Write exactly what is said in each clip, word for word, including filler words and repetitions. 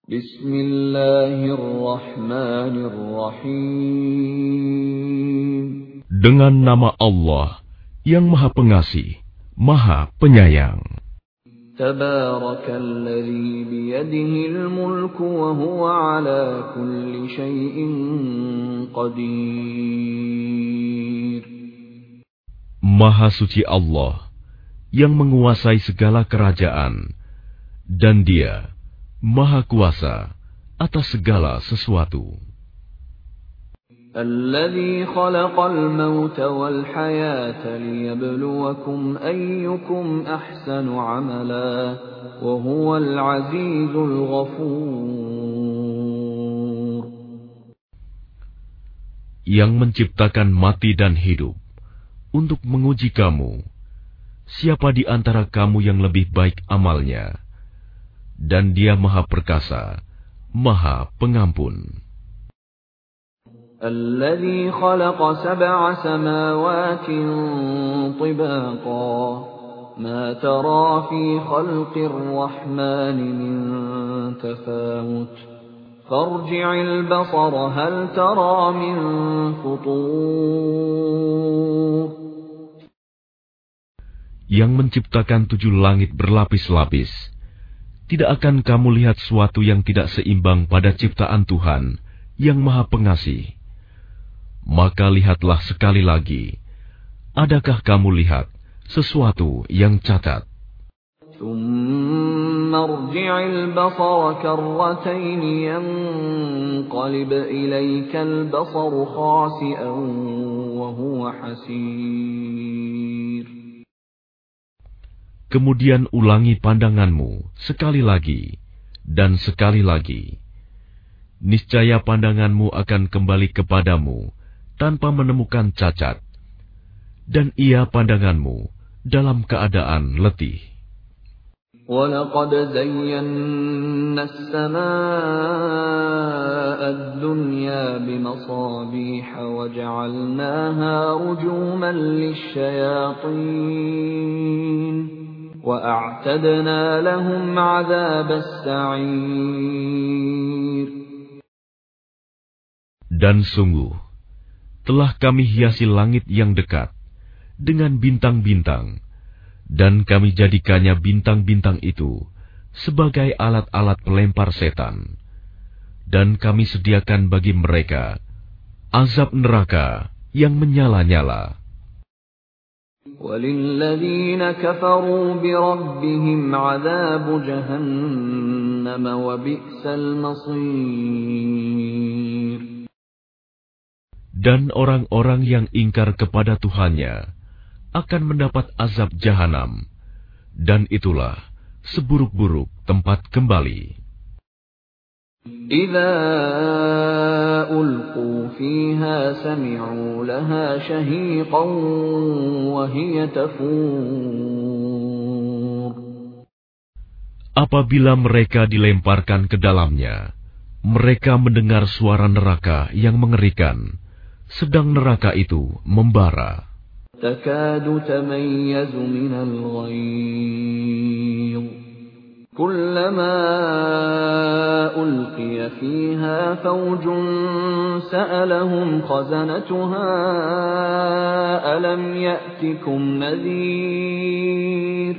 Bismillahirrahmanirrahim. Dengan nama Allah yang Maha Pengasih, Maha Penyayang. Tabarakalladzi biyadihil mulku wa huwa ala kulli syai'in qadir. Maha suci Allah yang menguasai segala kerajaan, dan Dia Maha Kuasa atas segala sesuatu. Alladzi khalaqal mauta wal hayata liyabluwakum ayyukum ahsanu amala wa huwal azizul ghafur. Yang menciptakan mati dan hidup untuk menguji kamu, siapa di antara kamu yang lebih baik amalnya, dan Dia Maha Perkasa, Maha Pengampun. Alladzi khalaqa sab'a samawati tibaqa ma tara fi khalqir rahmani min tafawut farji'il basara hal tara min futur. Yang menciptakan tujuh langit berlapis-lapis, tidak akan kamu lihat suatu yang tidak seimbang pada ciptaan Tuhan yang Maha Pengasih. Maka lihatlah sekali lagi, adakah kamu lihat sesuatu yang cacat? Tsumma irji'il basara karratayn yanqalib ilaykal basaru khasi'an wa huwa hasir. Kemudian ulangi pandanganmu sekali lagi dan sekali lagi. Niscaya pandanganmu akan kembali kepadamu tanpa menemukan cacat, dan ia pandanganmu dalam keadaan letih. وَلَقَدْ زَيَّنَّا السَّمَاءَ الدُّنْيَا بِمَصَابِيحَ وَجَعَلْنَاهَا رُجُومًا لِلشَّيَاطِينِ وَأَعْتَدْنَا لَهُمْ عَذَابَ السَّعِيرِ. Dan sungguh, telah kami hiasi langit yang dekat dengan bintang-bintang, dan kami jadikannya bintang-bintang itu sebagai alat-alat pelempar setan. Dan kami sediakan bagi mereka azab neraka yang menyala-nyala. وَلِلَّذِينَ كَفَرُوا بِرَبِّهِمْ عَذَابُ جَهَنَّمَ وَبِئْسَ الْمَصِيرُ. Dan orang-orang yang ingkar kepada Tuhannya akan mendapat azab jahanam, dan itulah seburuk-buruk tempat kembali. إِذَا أُلْقُوا فِيهَا سَمِعُوا لَهَا شَهِيقًا وَهِيَ تَفُورُ. Apabila mereka dilemparkan ke dalamnya, mereka mendengar suara neraka yang mengerikan, sedang neraka itu membara. تَكَادُ تَمَيَّزُ مِنَ الْغَيْظِ كُلَّمَا أُلْقِيَ فِيهَا فَوْجٌ سَأَلَهُمْ خَزَنَتُهَا أَلَمْ يَأْتِكُمْ نَذِيرٌ.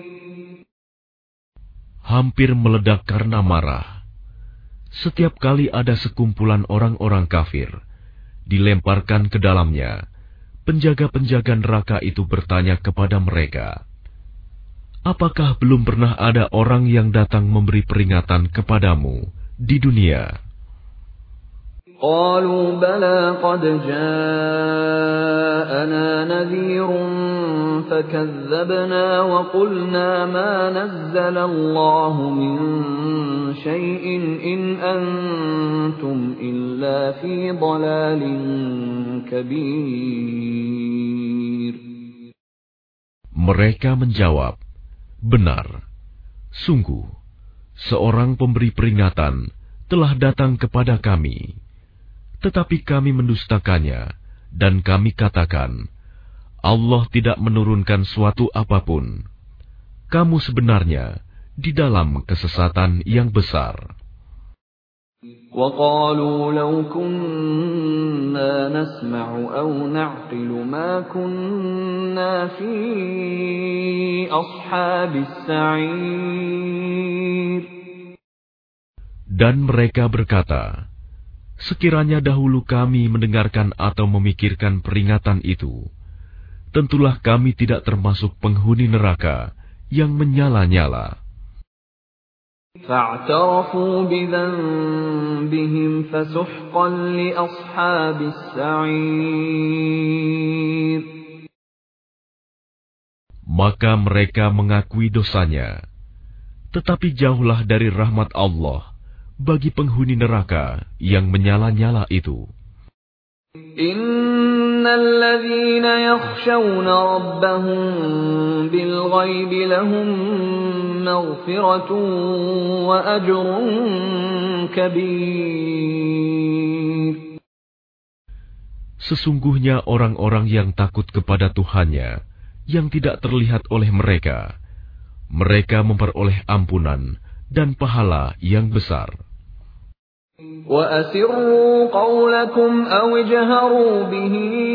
Hampir meledak karena marah. Setiap kali ada sekumpulan orang-orang kafir dilemparkan ke dalamnya, penjaga-penjaga neraka itu bertanya kepada mereka, apakah belum pernah ada orang yang datang memberi peringatan kepadamu di dunia? قالوا بلى قد جاءنا نذير فكذبنا وقلنا ما نزل الله من شيء إن أنتم إلا في ضلال كبير. Mereka menjawab, benar, sungguh, seorang pemberi peringatan telah datang kepada kami. Tetapi kami mendustakannya, dan kami katakan, Allah tidak menurunkan suatu apapun. Kamu sebenarnya di dalam kesesatan yang besar. وَقَالُوا لَوْ كُنَّا نَسْمَعُ أَوْ نَعْقِلُ مَا كُنَّا فِي أَصْحَابِ السَّعِيرِ. Dan mereka berkata, sekiranya dahulu kami mendengarkan atau memikirkan peringatan itu, tentulah kami tidak termasuk penghuni neraka yang menyala-nyala. فَاعْتَرَفُوا بِذَنبِهِمْ فَسُحْقًا لِأَصْحَابِ السَّعِيرِ. Maka mereka mengakui dosanya, tetapi jauhlah dari rahmat Allah bagi penghuni neraka yang menyala-nyala itu. Innal ladzina yakhshawna rabbahum bil ghaibi lahum maghfiratun wa ajrun kabir. Sesungguhnya orang-orang yang takut kepada Tuhannya yang tidak terlihat oleh mereka, mereka memperoleh ampunan dan pahala yang besar. وَأَسِرُّوا قَوْلَكُمْ أَوِ اجْهَرُوا بِهِ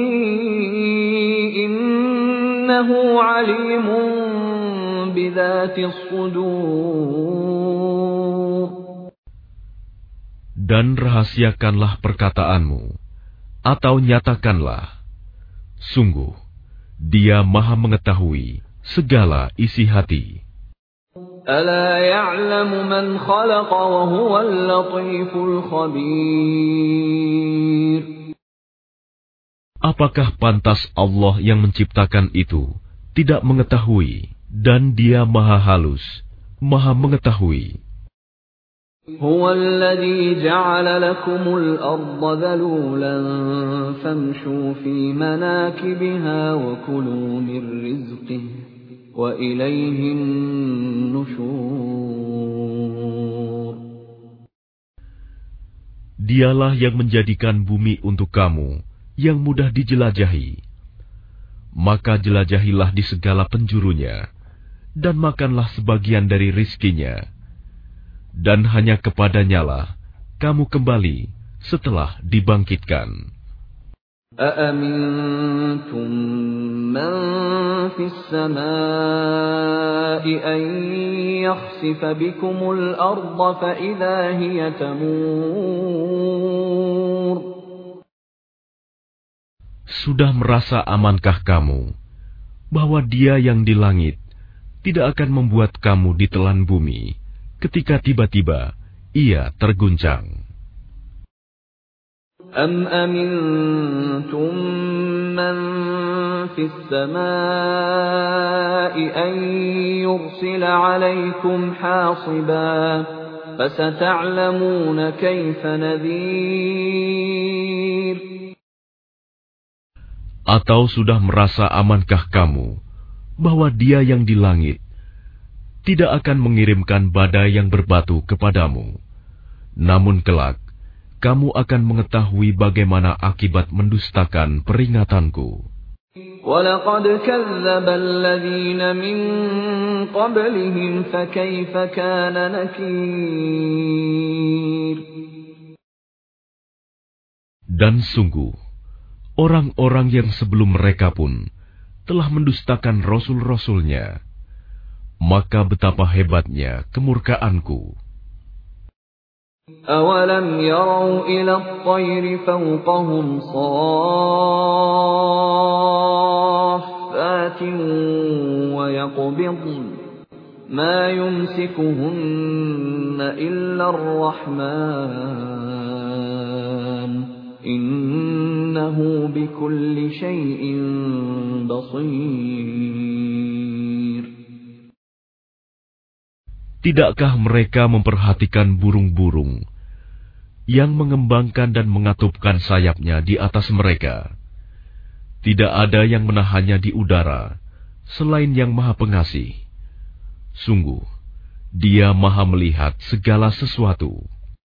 إِنَّهُ عَلِيمٌ بِذَاتِ الصُّدُورِ. Dan rahasiakanlah perkataanmu, atau nyatakanlah, sungguh, Dia Maha mengetahui segala isi hati. أَلَا يَعْلَمُ مَنْ خَلَقَ وَهُوَ اللَّطِيفُ الْخَبِيرُ. Apakah pantas Allah yang menciptakan itu tidak mengetahui, dan Dia Maha halus, Maha mengetahui. هُوَ الَّذِي جَعَلَ لَكُمُ الْأَرْضَ ذَلُولًا فَامْشُوا فِي مَنَاكِبِهَا وَكُلُوا مِنْ رِزْقِهِ وَإِلَيْهِ النُّشُورُ. Dialah yang menjadikan bumi untuk kamu yang mudah dijelajahi. Maka jelajahilah di segala penjurunya, dan makanlah sebagian dari rizkinya. Dan hanya kepadanyalah kamu kembali setelah dibangkitkan. أَأَمِنْتُمْ مَنْ فِي السَّمَاءِ أَنْ يَخْسِفَ بِكُمُ الْأَرْضَ فَإِذَا هِيَ تَمُورُ. Sudah merasa amankah kamu bahwa Dia yang di langit tidak akan membuat kamu ditelan bumi ketika tiba-tiba Ia terguncang? أَمْ أَمِنْتُمْ مَنْ فِي السَّمَاءِ أَنْ يُرْسِلَ عَلَيْكُمْ حَاصِبًا فَسَتَعْلَمُونَ كَيْفَ نَذِيرٌ. Atau sudah merasa amankah kamu bahwa Dia yang di langit tidak akan mengirimkan badai yang berbatu kepadamu, namun kelak kamu akan mengetahui bagaimana akibat mendustakan peringatanku. وَلَقَدْ كَذَّبَ الَّذِينَ مِن قَبْلِهِمْ فَكَيْفَ كَانَ نَكِيرِ. Dan sungguh, orang-orang yang sebelum mereka pun telah mendustakan rasul-rasulnya, maka betapa hebatnya kemurkaanku. أَوَلَمْ يَرَوْا إِلَى الطَّيْرِ فَوْقَهُمْ صَافَّاتٍ وَيَقْبِضْنَ مَا يُمْسِكُهُنَّ إِلَّا الرَّحْمَنُ إِنَّهُ بِكُلِّ شَيْءٍ بَصِيرٌ. Tidakkah mereka memperhatikan burung-burung yang mengembangkan dan mengatupkan sayapnya di atas mereka? Tidak ada yang menahannya di udara selain Yang Maha Pengasih. Sungguh, Dia Maha melihat segala sesuatu.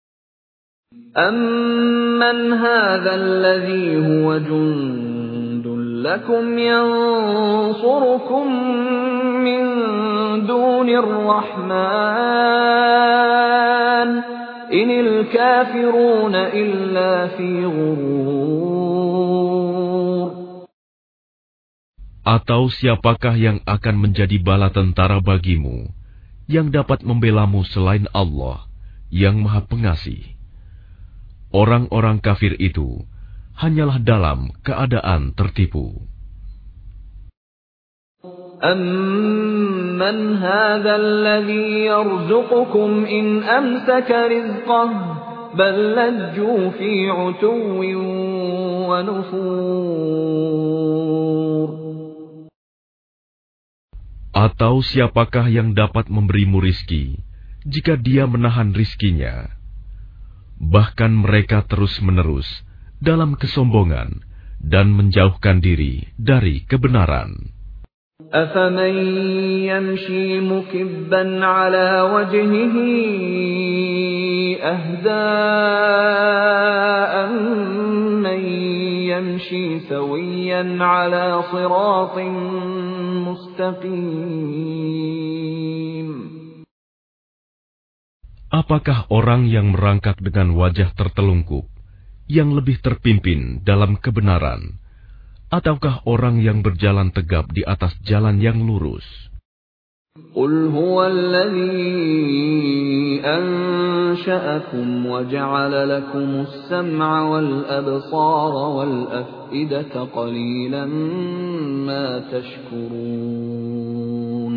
أَمَّنْ هَذَا الَّذِي هُوَ جُنْدٌ لَكُمْ يَنْصُرُكُمْ مِنْ دُونِ الرَّحْمَنِ inil kafiruna illa fi ghurur. Atau siapakah yang akan menjadi bala tentara bagimu, yang dapat membelamu selain Allah, yang Maha Pengasih? Orang-orang kafir itu hanyalah dalam keadaan tertipu. Amman hadha alladhi yarzuqukum in amsaka rizqah bal lajju fi 'utuwwin wa nufur. Atau siapakah yang dapat memberimu rizki jika dia menahan rizkinya? Bahkan mereka terus-menerus dalam kesombongan dan menjauhkan diri dari kebenaran. أَفَمَنْ يَمْشِي مُكِبًّا عَلَى وَجْهِهِ أَهْدَىٰ أَمَّن يَمْشِي سَوِيًّا عَلَى صِرَاطٍ مُسْتَقِيمٍ. Apakah orang yang merangkak dengan wajah tertelungkup yang lebih terpimpin dalam kebenaran, ataukah orang yang berjalan tegap di atas jalan yang lurus? Qul huwallazi ansha'akum wa ja'ala lakumus sam'a wal absara wal af'idata qalilan ma tashkurun.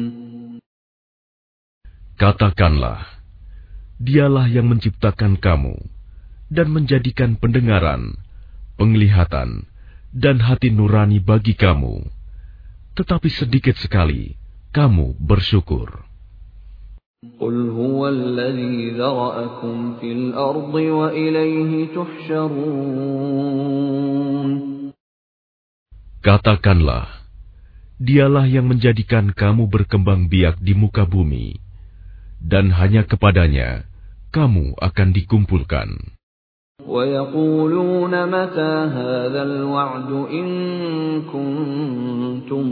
Katakanlah, Dialah yang menciptakan kamu dan menjadikan pendengaran, penglihatan, dan hati nurani bagi kamu, tetapi sedikit sekali kamu bersyukur. Qul huwallazi dzara'akum fil ardi wa ilaihi tuhsyarun. Katakanlah, Dialah yang menjadikan kamu berkembang biak di muka bumi, dan hanya kepadanya kamu akan dikumpulkan. وَيَقُولُونَ مَتَى هَذَا الْوَعْدُ إِن كُنتُمْ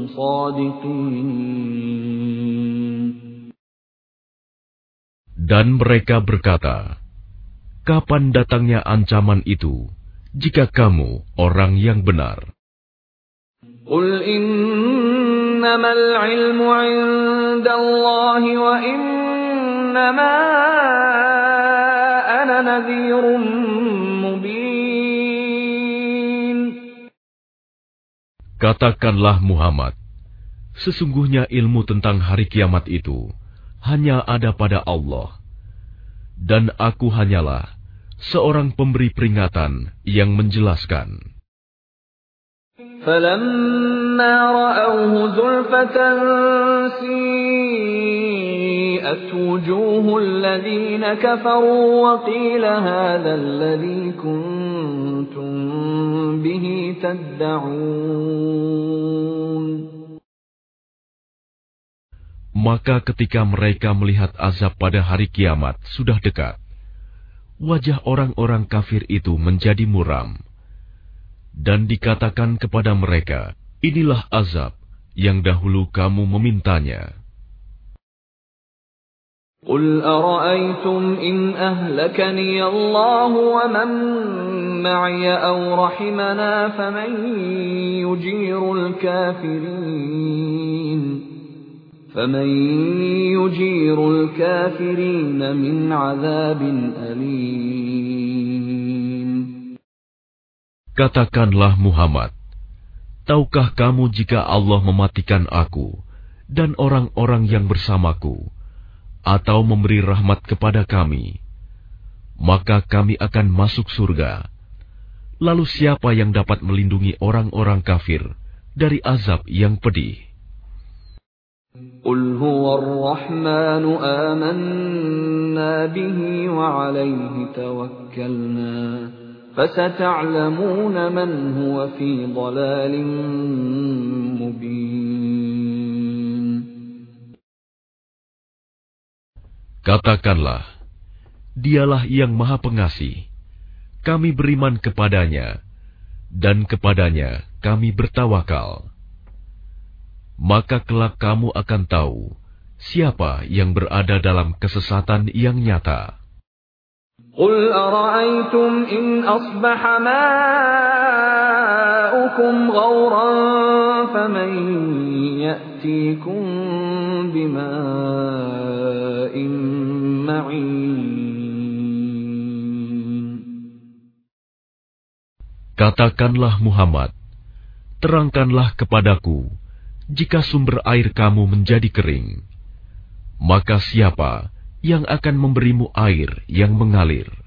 صَادِقِينَ. Dan mereka berkata, kapan datangnya ancaman itu, jika kamu orang yang benar? قُلْ إِنَّمَا الْعِلْمُ عِندَ اللَّهِ وَإِنَّمَا أَنَا نَذِيرٌ مُبِينٌ. Katakanlah Muhammad, sesungguhnya ilmu tentang hari kiamat itu hanya ada pada Allah, dan aku hanyalah seorang pemberi peringatan yang menjelaskan. فَلَمَّا رَأَوْهُ زُلْفَةً سِيئَتْ وُجُوهُ الَّذِينَ كَفَرُوا وَقِيلَ هَذَا الَّذِي كُنتُم بِهِ تَدَّعُونَ. Maka ketika mereka melihat azab pada hari kiamat sudah dekat, wajah orang-orang kafir itu menjadi muram. Dan dikatakan kepada mereka, inilah azab yang dahulu kamu memintanya. قُلْ أَرَأَيْتُمْ إِنْ أَهْلَكَنِيَ اللَّهُ وَمَنْ مَعِيَ أَوْ رَحِمَنَا فَمَنْ يُجِيرُ الْكَافِرِينَ فَمَنْ يُجِيرُ الْكَافِرِينَ مِنْ عَذَابٍ أَلِيمٍ. Katakanlah Muhammad, tahukah kamu jika Allah mematikan aku dan orang-orang yang bersamaku, atau memberi rahmat kepada kami, maka kami akan masuk surga. Lalu siapa yang dapat melindungi orang-orang kafir dari azab yang pedih? قُلْ هُوَ الرَّحْمَنُ آمَنَّا بِهِ وَعَلَيْهِ تَوَكَّلْنَا فَسَتَعْلَمُونَ مَنْ هُوَ فِي ضَلَالٍ مُبِينٍ. Katakanlah, Dialah yang Maha Pengasih. Kami beriman kepadanya, dan kepadanya kami bertawakal. Maka kelak kamu akan tahu siapa yang berada dalam kesesatan yang nyata. قُلْ أَرَأَيْتُمْ إِنْ أَصْبَحَ مَاؤُكُمْ غَوْرًا فَمَنْ يَأْتِيكُمْ بِمَاءٍ مَّعِينٍ. Katakanlah Muhammad, terangkanlah kepadaku, jika sumber air kamu menjadi kering, maka siapa yang akan memberimu air yang mengalir?